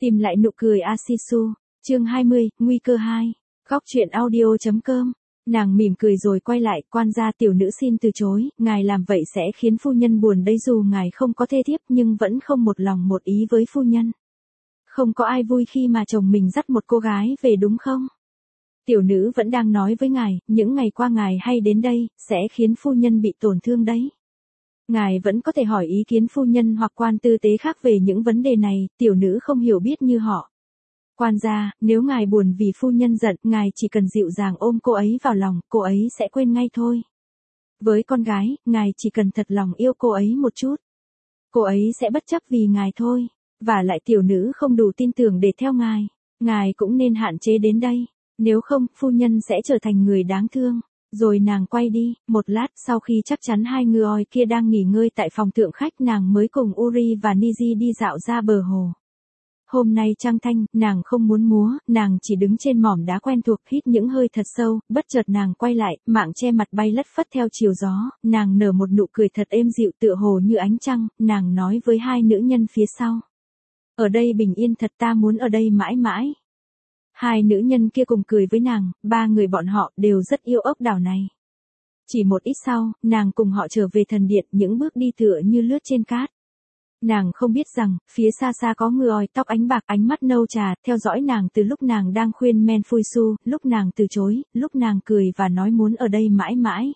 Tìm lại nụ cười Asisu, chương 20, nguy cơ 2. Góc truyện audio.com. Nàng mỉm cười rồi quay lại, quan gia tiểu nữ xin từ chối, ngài làm vậy sẽ khiến phu nhân buồn đấy, dù ngài không có thê thiếp nhưng vẫn không một lòng một ý với phu nhân. Không có ai vui khi mà chồng mình dắt một cô gái về đúng không? Tiểu nữ vẫn đang nói với ngài, những ngày qua ngài hay đến đây, sẽ khiến phu nhân bị tổn thương đấy. Ngài vẫn có thể hỏi ý kiến phu nhân hoặc quan tư tế khác về những vấn đề này, tiểu nữ không hiểu biết như họ. Quan gia, nếu ngài buồn vì phu nhân giận, ngài chỉ cần dịu dàng ôm cô ấy vào lòng, cô ấy sẽ quên ngay thôi. Với con gái, ngài chỉ cần thật lòng yêu cô ấy một chút. Cô ấy sẽ bất chấp vì ngài thôi. Và lại tiểu nữ không đủ tin tưởng để theo ngài. Ngài cũng nên hạn chế đến đây. Nếu không, phu nhân sẽ trở thành người đáng thương. Rồi nàng quay đi, một lát sau khi chắc chắn hai người kia đang nghỉ ngơi tại phòng thượng khách, nàng mới cùng Uri và Niji đi dạo ra bờ hồ. Hôm nay trăng thanh, nàng không muốn múa, nàng chỉ đứng trên mỏm đá quen thuộc, hít những hơi thật sâu, bất chợt nàng quay lại, mạng che mặt bay lất phất theo chiều gió, nàng nở một nụ cười thật êm dịu tựa hồ như ánh trăng, nàng nói với hai nữ nhân phía sau. Ở đây bình yên thật, ta muốn ở đây mãi mãi. Hai nữ nhân kia cùng cười với nàng, ba người bọn họ đều rất yêu ốc đảo này. Chỉ một ít sau, nàng cùng họ trở về thần điện, những bước đi tựa như lướt trên cát. Nàng không biết rằng, phía xa xa có người tóc ánh bạc, ánh mắt nâu trà, theo dõi nàng từ lúc nàng đang khuyên Menfuisu, lúc nàng từ chối, lúc nàng cười và nói muốn ở đây mãi mãi.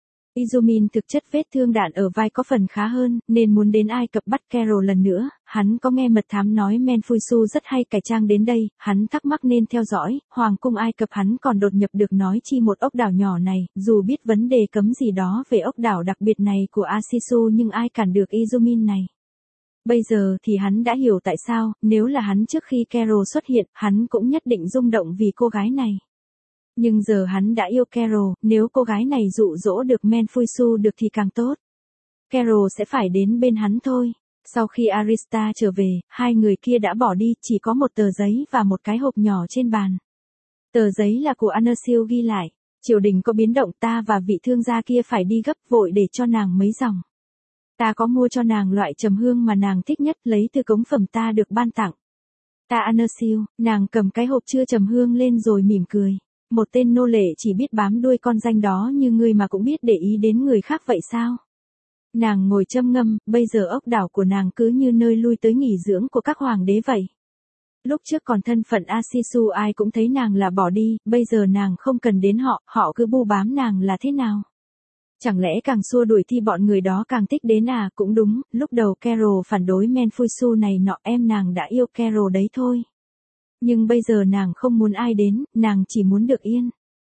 Izumin thực chất vết thương đạn ở vai có phần khá hơn, nên muốn đến Ai Cập bắt Carol lần nữa. Hắn có nghe mật thám nói Menfuisu rất hay cải trang đến đây, hắn thắc mắc nên theo dõi. Hoàng cung Ai Cập hắn còn đột nhập được nói chi một ốc đảo nhỏ này, dù biết vấn đề cấm gì đó về ốc đảo đặc biệt này của Asisu nhưng ai cản được Izumin này. Bây giờ thì hắn đã hiểu tại sao, nếu là hắn trước khi Carol xuất hiện, hắn cũng nhất định rung động vì cô gái này. Nhưng giờ hắn đã yêu Carol, nếu cô gái này dụ dỗ được Menfuisu được thì càng tốt. Carol sẽ phải đến bên hắn thôi. Sau khi Arista trở về, hai người kia đã bỏ đi, chỉ có một tờ giấy và một cái hộp nhỏ trên bàn. Tờ giấy là của Anersil ghi lại, triều đình có biến động, ta và vị thương gia kia phải đi gấp vội để cho nàng mấy dòng. Ta có mua cho nàng loại trầm hương mà nàng thích nhất, lấy từ cống phẩm ta được ban tặng. Ta Anersil, nàng cầm cái hộp chưa trầm hương lên rồi mỉm cười. Một tên nô lệ chỉ biết bám đuôi con danh đó như ngươi mà cũng biết để ý đến người khác vậy sao? Nàng ngồi châm ngâm, bây giờ ốc đảo của nàng cứ như nơi lui tới nghỉ dưỡng của các hoàng đế vậy. Lúc trước còn thân phận Asisu ai cũng thấy nàng là bỏ đi, bây giờ nàng không cần đến họ, họ cứ bu bám nàng là thế nào? Chẳng lẽ càng xua đuổi thì bọn người đó càng thích đến à? Cũng đúng, lúc đầu Carol phản đối Menfuisu này nọ, em nàng đã yêu Carol đấy thôi. Nhưng bây giờ nàng không muốn ai đến, nàng chỉ muốn được yên.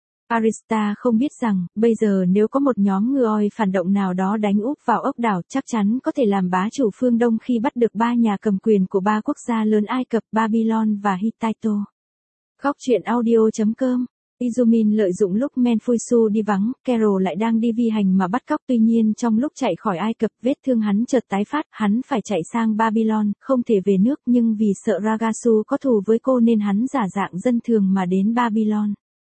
Arista không biết rằng, bây giờ nếu có một nhóm người phản động nào đó đánh úp vào ốc đảo, chắc chắn có thể làm bá chủ phương Đông khi bắt được ba nhà cầm quyền của ba quốc gia lớn Ai Cập, Babylon và Hittite. Góc truyện audio.com. Izumin lợi dụng lúc Menfuisu đi vắng, Carol lại đang đi vi hành mà bắt cóc, tuy nhiên trong lúc chạy khỏi Ai Cập, vết thương hắn chợt tái phát, hắn phải chạy sang Babylon, không thể về nước, nhưng vì sợ Ragasu có thù với cô nên hắn giả dạng dân thường mà đến Babylon.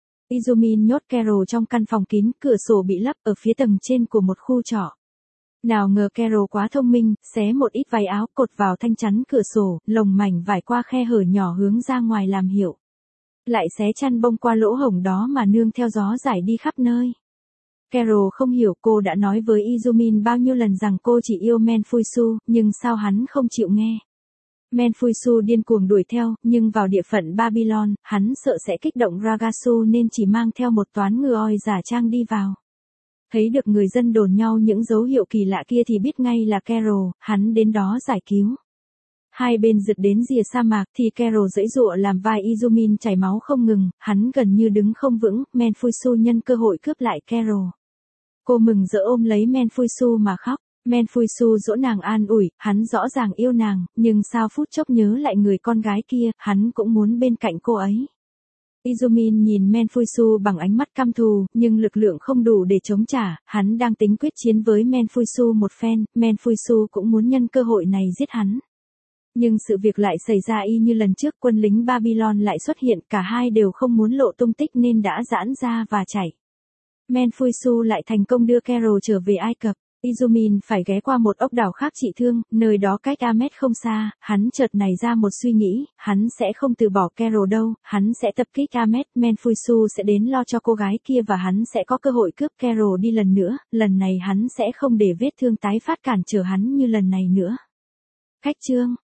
Izumin nhốt Carol trong căn phòng kín, cửa sổ bị lắp ở phía tầng trên của một khu trọ. Nào ngờ Carol quá thông minh, xé một ít váy áo cột vào thanh chắn cửa sổ, lồng mảnh vải qua khe hở nhỏ hướng ra ngoài làm hiệu. Lại xé chăn bông qua lỗ hổng đó mà nương theo gió giải đi khắp nơi. Carol không hiểu, cô đã nói với Izumin bao nhiêu lần rằng cô chỉ yêu Menfuisu, nhưng sao hắn không chịu nghe. Menfuisu điên cuồng đuổi theo, nhưng vào địa phận Babylon, hắn sợ sẽ kích động Ragasu nên chỉ mang theo một toán người giả trang đi vào. Thấy được người dân đồn nhau những dấu hiệu kỳ lạ kia thì biết ngay là Carol, hắn đến đó giải cứu. Hai bên rượt đến rìa sa mạc thì Carol giãy giụa làm vai Izumin chảy máu không ngừng, hắn gần như đứng không vững, Menfuisu nhân cơ hội cướp lại Carol. Cô mừng rỡ ôm lấy Menfuisu mà khóc. Menfuisu dỗ nàng an ủi, hắn rõ ràng yêu nàng, nhưng sao phút chốc nhớ lại người con gái kia, hắn cũng muốn bên cạnh cô ấy. Izumin nhìn Menfuisu bằng ánh mắt căm thù, nhưng lực lượng không đủ để chống trả, hắn đang tính quyết chiến với Menfuisu một phen, Menfuisu cũng muốn nhân cơ hội này giết hắn. Nhưng sự việc lại xảy ra y như lần trước, quân lính Babylon lại xuất hiện, cả hai đều không muốn lộ tung tích nên đã giãn ra và chạy. Menfuisu lại thành công đưa Carol trở về Ai Cập. Izumin phải ghé qua một ốc đảo khác trị thương, nơi đó cách Ahmed không xa, hắn chợt nảy ra một suy nghĩ, hắn sẽ không từ bỏ Carol đâu, hắn sẽ tập kích Ahmed, Menfusu sẽ đến lo cho cô gái kia và hắn sẽ có cơ hội cướp Carol đi lần nữa, lần này hắn sẽ không để vết thương tái phát cản trở hắn như lần này nữa. Khách chương